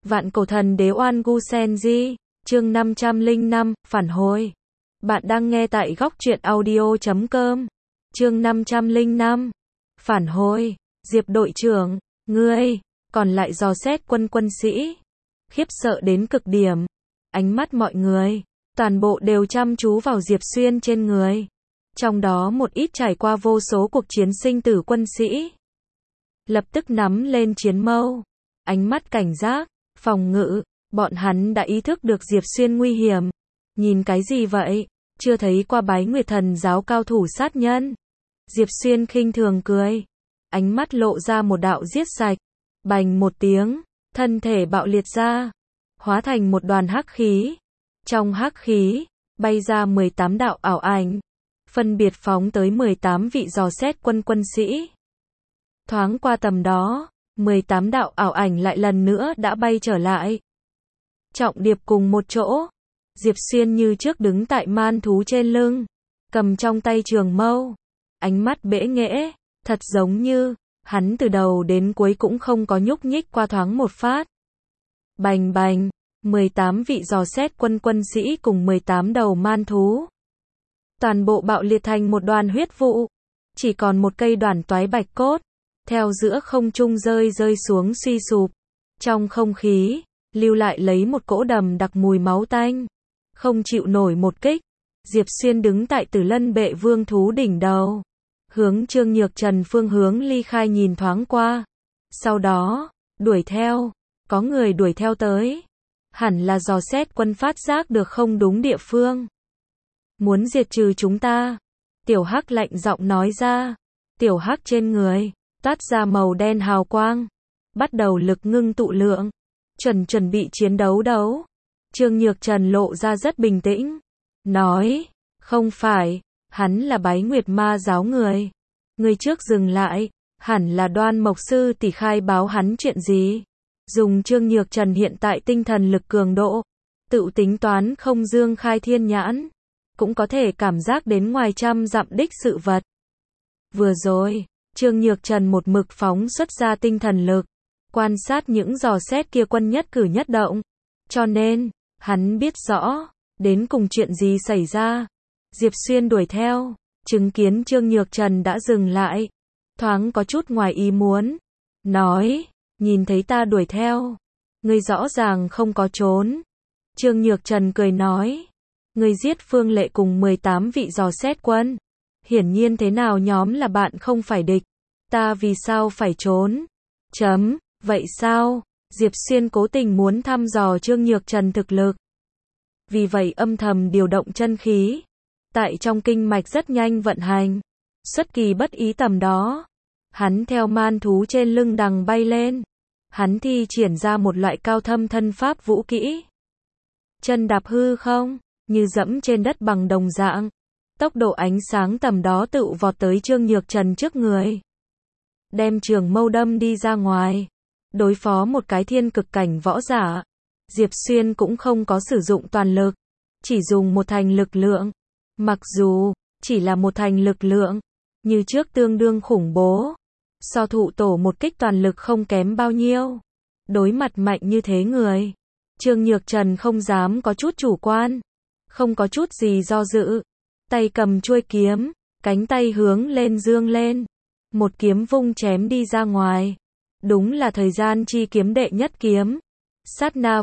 Vạn cổ thần đế Oan Gu Senji, chương 505, phản hồi. Bạn đang nghe tại góc truyện audio.com. Chương 505, phản hồi. Diệp đội trưởng, ngươi, còn lại dò xét quân sĩ. Khiếp sợ đến cực điểm. Ánh mắt mọi người, toàn bộ đều chăm chú vào Diệp Xuyên trên người. Trong đó một ít trải qua vô số cuộc chiến sinh tử quân sĩ. Lập tức nắm lên chiến mâu. Ánh mắt cảnh giác, phòng ngự, bọn hắn đã ý thức được Diệp Xuyên nguy hiểm. Nhìn cái gì vậy? Chưa thấy qua Bái Nguyệt Thần giáo cao thủ sát nhân. Diệp Xuyên khinh thường cười. Ánh mắt lộ ra một đạo giết sạch. Bành một tiếng, thân thể bạo liệt ra. Hóa thành một đoàn hắc khí. Trong hắc khí, bay ra 18 đạo ảo ảnh. Phân biệt phóng tới 18 vị dò xét quân sĩ. Thoáng qua tầm đó, 18 đạo ảo ảnh lại lần nữa đã bay trở lại. Trọng điệp cùng một chỗ. Diệp Xuyên như trước đứng tại man thú trên lưng. Cầm trong tay trường mâu. Ánh mắt bẽ nghễ. Thật giống như, hắn từ đầu đến cuối cũng không có nhúc nhích qua thoáng một phát. Bành bành. 18 vị dò xét quân sĩ cùng 18 đầu man thú. Toàn bộ bạo liệt thành một đoàn huyết vụ. Chỉ còn một cây đoàn toái bạch cốt. Theo giữa không trung rơi xuống suy sụp. Trong không khí, lưu lại lấy một cỗ đầm đặc mùi máu tanh. Không chịu nổi một kích. Diệp Xuyên đứng tại Tử Lân Bệ Vương thú đỉnh đầu. Hướng Trương Nhược Trần phương hướng ly khai nhìn thoáng qua. Sau đó, đuổi theo. Có người đuổi theo tới. Hẳn là dò xét quân phát giác được không đúng địa phương. Muốn diệt trừ chúng ta. Tiểu Hắc lạnh giọng nói ra. Tiểu Hắc trên người toát ra màu đen hào quang. Bắt đầu lực ngưng tụ lượng. Chuẩn bị chiến đấu. Trương Nhược Trần lộ ra rất bình tĩnh. Nói, không phải, hắn là Bái Nguyệt ma giáo người. Người trước dừng lại, hẳn là Đoan Mộc sư tỷ khai báo hắn chuyện gì. Dùng Trương Nhược Trần hiện tại tinh thần lực cường độ. Tự tính toán không dương khai thiên nhãn. Cũng có thể cảm giác đến ngoài trăm dặm đích sự vật. Vừa rồi, Trương Nhược Trần một mực phóng xuất ra tinh thần lực. Quan sát những dò xét kia quân nhất cử nhất động. Cho nên, hắn biết rõ, đến cùng chuyện gì xảy ra. Diệp Xuyên đuổi theo, chứng kiến Trương Nhược Trần đã dừng lại. Thoáng có chút ngoài ý muốn. Nói, nhìn thấy ta đuổi theo. Ngươi rõ ràng không có trốn. Trương Nhược Trần cười nói. Ngươi giết Phương Lệ cùng 18 vị dò xét quân. Hiển nhiên thế nào nhóm là bạn không phải địch. Ta vì sao phải trốn? Vậy sao? Diệp Xuyên cố tình muốn thăm dò Trương Nhược Trần thực lực. Vì vậy âm thầm điều động chân khí. Tại trong kinh mạch rất nhanh vận hành. Xuất kỳ bất ý tầm đó. Hắn theo man thú trên lưng đằng bay lên. Hắn thi triển ra một loại cao thâm thân pháp vũ kỹ. Chân đạp hư không, như dẫm trên đất bằng đồng dạng. Tốc độ ánh sáng tầm đó tự vọt tới Trương Nhược Trần trước người. Đem trường mâu đâm đi ra ngoài. Đối phó một cái thiên cực cảnh võ giả. Diệp Xuyên cũng không có sử dụng toàn lực. Chỉ dùng một thành lực lượng. Mặc dù, chỉ là một thành lực lượng. Như trước tương đương khủng bố. So thụ tổ một kích toàn lực không kém bao nhiêu. Đối mặt mạnh như thế người. Trương Nhược Trần không dám có chút chủ quan. Không có chút gì do dự. Tay cầm chuôi kiếm. Cánh tay hướng lên dương lên. Một kiếm vung chém đi ra ngoài. Đúng là thời gian chi kiếm đệ nhất kiếm. Sát na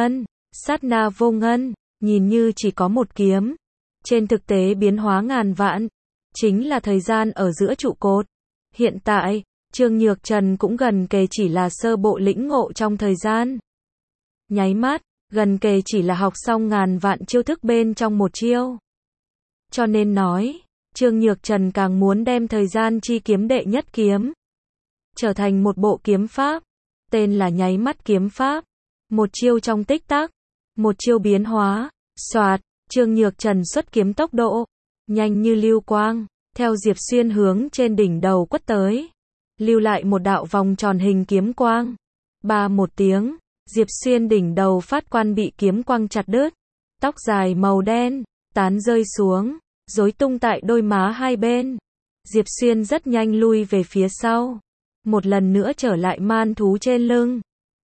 vô ngân, nhìn như chỉ có một kiếm. Trên thực tế biến hóa ngàn vạn. Chính là thời gian ở giữa trụ cột. Hiện tại, Trương Nhược Trần cũng gần kề chỉ là sơ bộ lĩnh ngộ trong thời gian. Nháy mắt, gần kề chỉ là học xong ngàn vạn chiêu thức bên trong một chiêu. Cho nên nói, Trương Nhược Trần càng muốn đem thời gian chi kiếm đệ nhất kiếm trở thành một bộ kiếm pháp, tên là nháy mắt kiếm pháp. Một chiêu trong tích tắc, một chiêu biến hóa, xoạt, Trương Nhược Trần xuất kiếm tốc độ nhanh như lưu quang, theo Diệp Xuyên hướng trên đỉnh đầu quất tới, lưu lại một đạo vòng tròn hình kiếm quang. Ba một tiếng, Diệp Xuyên đỉnh đầu phát quan bị kiếm quang chặt đứt, tóc dài màu đen tán rơi xuống, rối tung tại đôi má hai bên. Diệp Xuyên rất nhanh lui về phía sau. Một lần nữa trở lại man thú trên lưng.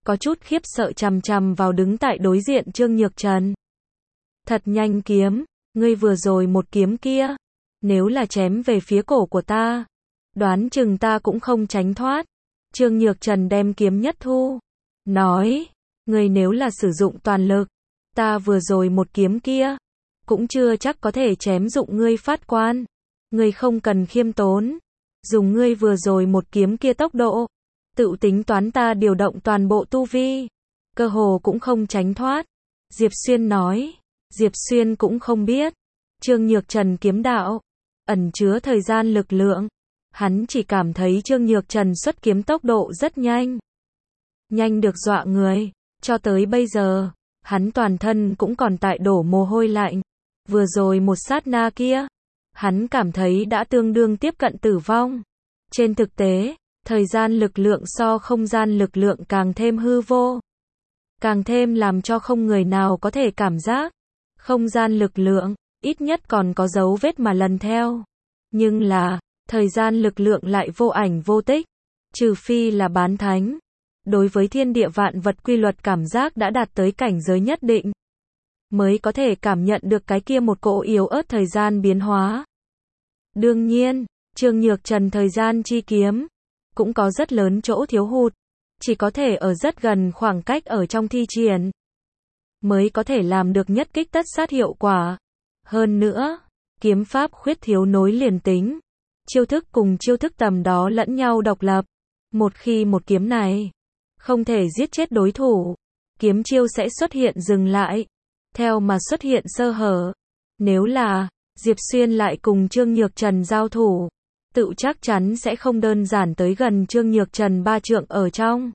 có chút khiếp sợ chằm chằm vào đứng tại đối diện Trương Nhược Trần. Thật nhanh kiếm, ngươi vừa rồi một kiếm kia, nếu là chém về phía cổ của ta, đoán chừng ta cũng không tránh thoát. Trương Nhược Trần đem kiếm nhất thu, nói, ngươi nếu là sử dụng toàn lực, ta vừa rồi một kiếm kia, cũng chưa chắc có thể chém dụng ngươi phát quan. Ngươi không cần khiêm tốn, dùng ngươi vừa rồi một kiếm kia tốc độ, tự tính toán ta điều động toàn bộ tu vi, cơ hồ cũng không tránh thoát. Diệp Xuyên nói, Diệp Xuyên cũng không biết, Trương Nhược Trần kiếm đạo, ẩn chứa thời gian lực lượng. Hắn chỉ cảm thấy Trương Nhược Trần xuất kiếm tốc độ rất nhanh. Nhanh được dọa người, cho tới bây giờ, hắn toàn thân cũng còn tại đổ mồ hôi lạnh. Vừa rồi một sát na kia, hắn cảm thấy đã tương đương tiếp cận tử vong. Trên thực tế, thời gian lực lượng so không gian lực lượng càng thêm hư vô. Càng thêm làm cho không người nào có thể cảm giác. Không gian lực lượng, ít nhất còn có dấu vết mà lần theo. Nhưng là, thời gian lực lượng lại vô ảnh vô tích. Trừ phi là bán thánh. Đối với thiên địa vạn vật quy luật cảm giác đã đạt tới cảnh giới nhất định, mới có thể cảm nhận được cái kia một cỗ yếu ớt thời gian biến hóa. Đương nhiên, Trương Nhược Trần thời gian chi kiếm cũng có rất lớn chỗ thiếu hụt, chỉ có thể ở rất gần khoảng cách ở trong thi triển mới có thể làm được nhất kích tất sát hiệu quả. Hơn nữa, kiếm pháp khuyết thiếu nối liền tính, chiêu thức cùng chiêu thức tầm đó lẫn nhau độc lập. Một khi một kiếm này không thể giết chết đối thủ, kiếm chiêu sẽ xuất hiện dừng lại, theo mà xuất hiện sơ hở. Nếu là Diệp Xuyên lại cùng Trương Nhược Trần giao thủ, tự chắc chắn sẽ không đơn giản tới gần Trương Nhược Trần 3 trượng ở trong.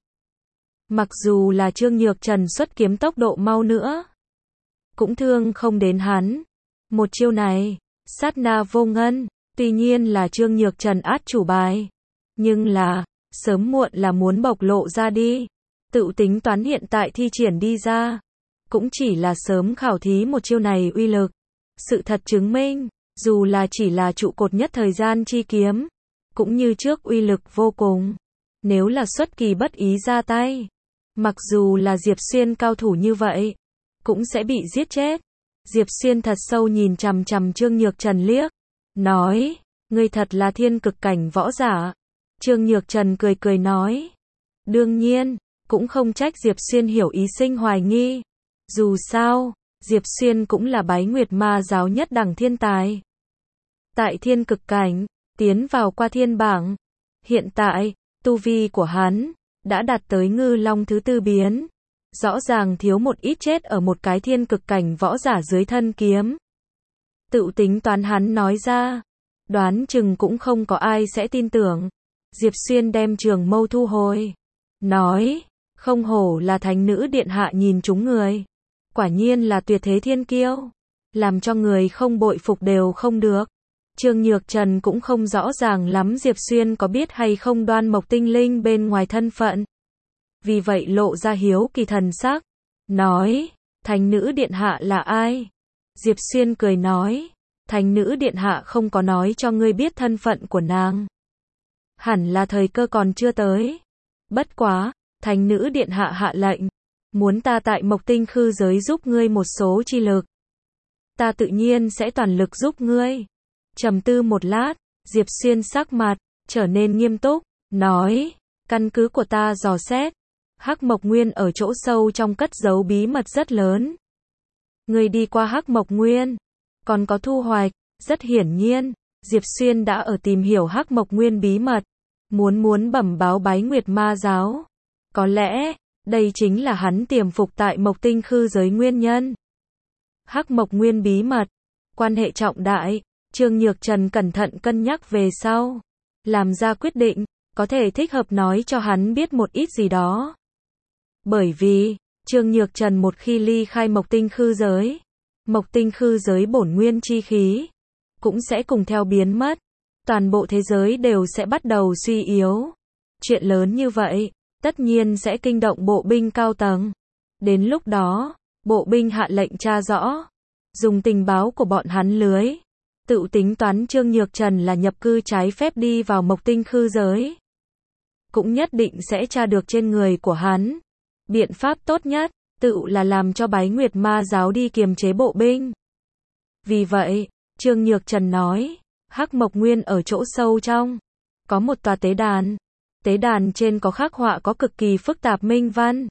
Mặc dù là Trương Nhược Trần xuất kiếm tốc độ mau nữa, cũng thương không đến hắn. Một chiêu này, sát na vô ngân, tuy nhiên là Trương Nhược Trần át chủ bài, nhưng là, sớm muộn là muốn bộc lộ ra đi. Tự tính toán hiện tại thi triển đi ra, cũng chỉ là sớm khảo thí một chiêu này uy lực. Sự thật chứng minh, dù là chỉ là trụ cột nhất thời gian chi kiếm, cũng như trước uy lực vô cùng. Nếu là xuất kỳ bất ý ra tay, mặc dù là Diệp Xuyên cao thủ như vậy, cũng sẽ bị giết chết. Diệp Xuyên thật sâu nhìn chằm chằm Trương Nhược Trần liếc, nói, ngươi thật là thiên cực cảnh võ giả. Trương Nhược Trần cười cười nói, đương nhiên, cũng không trách Diệp Xuyên hiểu ý sinh hoài nghi. Dù sao, Diệp Xuyên cũng là Bái Nguyệt Ma giáo nhất đẳng thiên tài. Tại thiên cực cảnh, tiến vào qua thiên bảng. Hiện tại, tu vi của hắn đã đạt tới ngư long thứ 4 biến. Rõ ràng thiếu một ít chết ở một cái thiên cực cảnh võ giả dưới thân kiếm. Tự tính toán hắn nói ra, đoán chừng cũng không có ai sẽ tin tưởng. Diệp Xuyên đem trường mâu thu hồi, nói, không hổ là thánh nữ điện hạ nhìn trúng người. Quả nhiên là tuyệt thế thiên kiêu, làm cho người không bội phục đều không được. Trương Nhược Trần cũng không rõ ràng lắm Diệp Xuyên có biết hay không Đoan Mộc Tinh Linh bên ngoài thân phận. Vì vậy lộ ra hiếu kỳ thần sắc, nói, thánh nữ điện hạ là ai? Diệp Xuyên cười nói, thánh nữ điện hạ không có nói cho ngươi biết thân phận của nàng. Hẳn là thời cơ còn chưa tới. Bất quá, thánh nữ điện hạ hạ lệnh, muốn ta tại Mộc Tinh Khư giới giúp ngươi một số chi lực. Ta tự nhiên sẽ toàn lực giúp ngươi. Trầm tư một lát, Diệp Xuyên sắc mặt trở nên nghiêm túc, nói, căn cứ của ta dò xét, Hắc Mộc Nguyên ở chỗ sâu trong cất giấu bí mật rất lớn. Ngươi đi qua Hắc Mộc Nguyên, còn có thu hoạch. Rất hiển nhiên, Diệp Xuyên đã ở tìm hiểu Hắc Mộc Nguyên bí mật, muốn bẩm báo Bái Nguyệt Ma giáo. Có lẽ, đây chính là hắn tiềm phục tại Mộc Tinh Khư giới nguyên nhân. Hắc Mộc Nguyên bí mật, quan hệ trọng đại. Trương Nhược Trần cẩn thận cân nhắc về sau, làm ra quyết định, có thể thích hợp nói cho hắn biết một ít gì đó. Bởi vì, Trương Nhược Trần một khi ly khai Mộc Tinh Khư giới bổn nguyên chi khí, cũng sẽ cùng theo biến mất. Toàn bộ thế giới đều sẽ bắt đầu suy yếu. Chuyện lớn như vậy, tất nhiên sẽ kinh động bộ binh cao tầng. Đến lúc đó, bộ binh hạ lệnh tra rõ, dùng tình báo của bọn hắn lưới, tự tính toán Trương Nhược Trần là nhập cư trái phép đi vào Mộc Tinh Khư giới. Cũng nhất định sẽ tra được trên người của hắn Biện pháp tốt nhất, tự là làm cho Bái Nguyệt Ma giáo đi kiềm chế bộ binh. Vì vậy, Trương Nhược Trần nói, Hắc Mộc Nguyên ở chỗ sâu trong, có một tòa tế đàn. Tế đàn trên có khắc họa có cực kỳ phức tạp minh văn.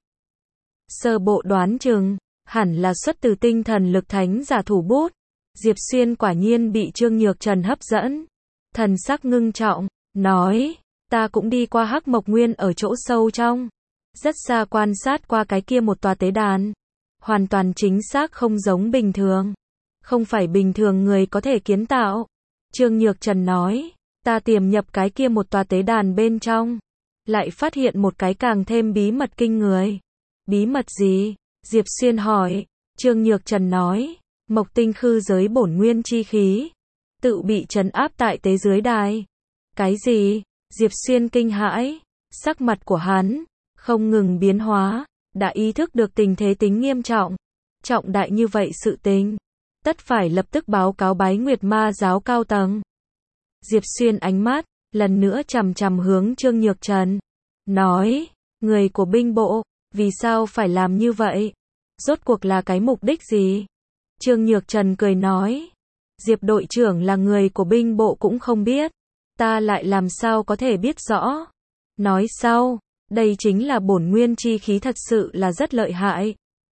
Sơ bộ đoán chừng, hẳn là xuất từ tinh thần lực thánh giả thủ bút. Diệp Xuyên quả nhiên bị Trương Nhược Trần hấp dẫn. Thần sắc ngưng trọng, nói, ta cũng đi qua Hắc Mộc Nguyên ở chỗ sâu trong. Rất xa quan sát qua cái kia một tòa tế đàn. Hoàn toàn chính xác không giống bình thường. Không phải bình thường người có thể kiến tạo. Trương Nhược Trần nói, ta tiềm nhập cái kia một tòa tế đàn bên trong. Lại phát hiện một cái càng thêm bí mật kinh người. Bí mật gì? Diệp Xuyên hỏi. Trương Nhược Trần nói, Mộc Tinh Khư giới bổn nguyên chi khí. Tự bị trấn áp tại tế dưới đài. Cái gì? Diệp Xuyên kinh hãi. Sắc mặt của hắn không ngừng biến hóa. Đã ý thức được tình thế tính nghiêm trọng. Trọng đại như vậy sự tình. Tất phải lập tức báo cáo Bái Nguyệt Ma giáo cao tầng. Diệp Xuyên ánh mắt lần nữa chằm chằm hướng Trương Nhược Trần. Nói, người của binh bộ, vì sao phải làm như vậy? Rốt cuộc là cái mục đích gì? Trương Nhược Trần cười nói, Diệp đội trưởng là người của binh bộ cũng không biết. Ta lại làm sao có thể biết rõ? Nói sau, đây chính là bổn nguyên chi khí thật sự là rất lợi hại.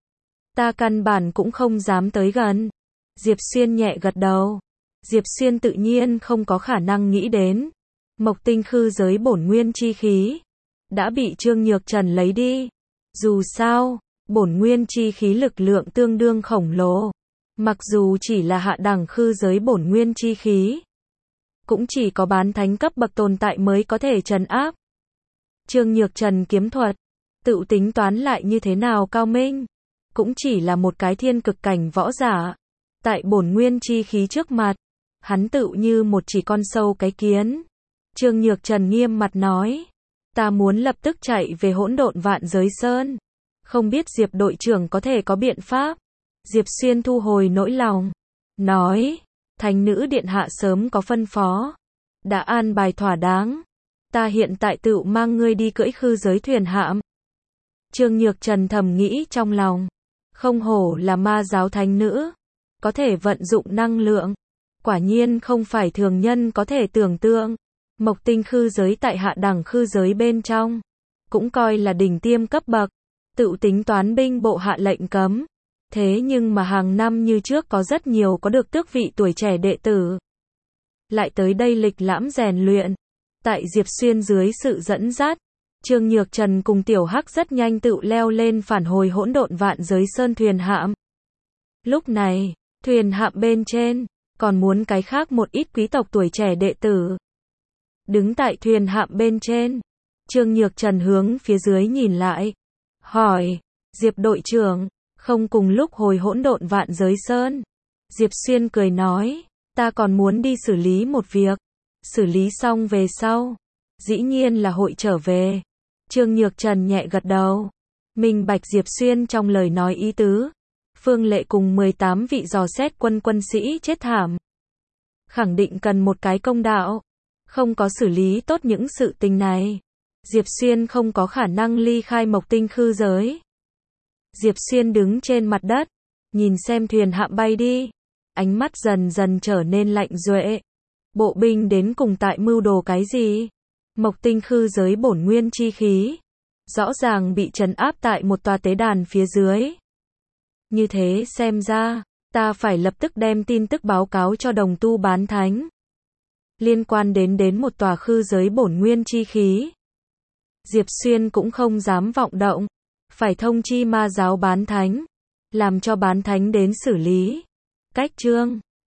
Ta căn bản cũng không dám tới gần. Diệp Xuyên nhẹ gật đầu. Diệp Xuyên tự nhiên không có khả năng nghĩ đến. Mộc Tinh Khư giới bổn nguyên chi khí đã bị Trương Nhược Trần lấy đi. Dù sao, bổn nguyên chi khí lực lượng tương đương khổng lồ. Mặc dù chỉ là hạ đẳng khư giới bổn nguyên chi khí, cũng chỉ có bán thánh cấp bậc tồn tại mới có thể trấn áp. Trương Nhược Trần kiếm thuật, tự tính toán lại như thế nào cao minh, cũng chỉ là một cái thiên cực cảnh võ giả. Tại bổn nguyên chi khí trước mặt, hắn tự như một chỉ con sâu cái kiến. Trương Nhược Trần nghiêm mặt nói, ta muốn lập tức chạy về hỗn độn vạn giới sơn. Không biết Diệp đội trưởng có thể có biện pháp. Diệp Xuyên thu hồi nỗi lòng, nói, Thánh nữ điện hạ sớm có phân phó, đã an bài thỏa đáng. Ta hiện tại tự mang ngươi đi cưỡi khư giới thuyền hạm. Trương Nhược Trần thầm nghĩ trong lòng, không hổ là ma giáo thánh nữ, có thể vận dụng năng lượng, quả nhiên không phải thường nhân có thể tưởng tượng. Mộc Tinh khư giới tại hạ đẳng khư giới bên trong, cũng coi là đỉnh tiêm cấp bậc, tự tính toán binh bộ hạ lệnh cấm. Thế nhưng mà hàng năm như trước có rất nhiều có được tước vị tuổi trẻ đệ tử lại tới đây lịch lãm rèn luyện. Tại Diệp Xuyên dưới sự dẫn dắt, Trương Nhược Trần cùng Tiểu Hắc rất nhanh tự leo lên phản hồi hỗn độn vạn giới sơn thuyền hạm. Lúc này, thuyền hạm bên trên còn muốn cái khác một ít quý tộc tuổi trẻ đệ tử. Đứng tại thuyền hạm bên trên, Trương Nhược Trần hướng phía dưới nhìn lại, hỏi, Diệp đội trưởng, không cùng lúc hồi hỗn độn vạn giới sơn? Diệp Xuyên cười nói, ta còn muốn đi xử lý một việc, xử lý xong về sau, dĩ nhiên là hội trở về. Trương Nhược Trần nhẹ gật đầu, minh bạch Diệp Xuyên trong lời nói ý tứ. Phương Lệ cùng 18 vị dò xét quân sĩ chết thảm, khẳng định cần một cái công đạo. Không có xử lý tốt những sự tình này, Diệp Xuyên không có khả năng ly khai Mộc Tinh khư giới. Diệp Xuyên đứng trên mặt đất, nhìn xem thuyền hạm bay đi, ánh mắt dần dần trở nên lạnh duệ. Bộ binh đến cùng tại mưu đồ cái gì? Mộc Tinh khư giới bổn nguyên chi khí, rõ ràng bị trấn áp tại một tòa tế đàn phía dưới. Như thế xem ra, ta phải lập tức đem tin tức báo cáo cho đồng tu bán thánh. Liên quan đến một tòa khư giới bổn nguyên chi khí, Diệp Xuyên cũng không dám vọng động, phải thông chi ma giáo bán thánh, làm cho bán thánh đến xử lý. Cách chương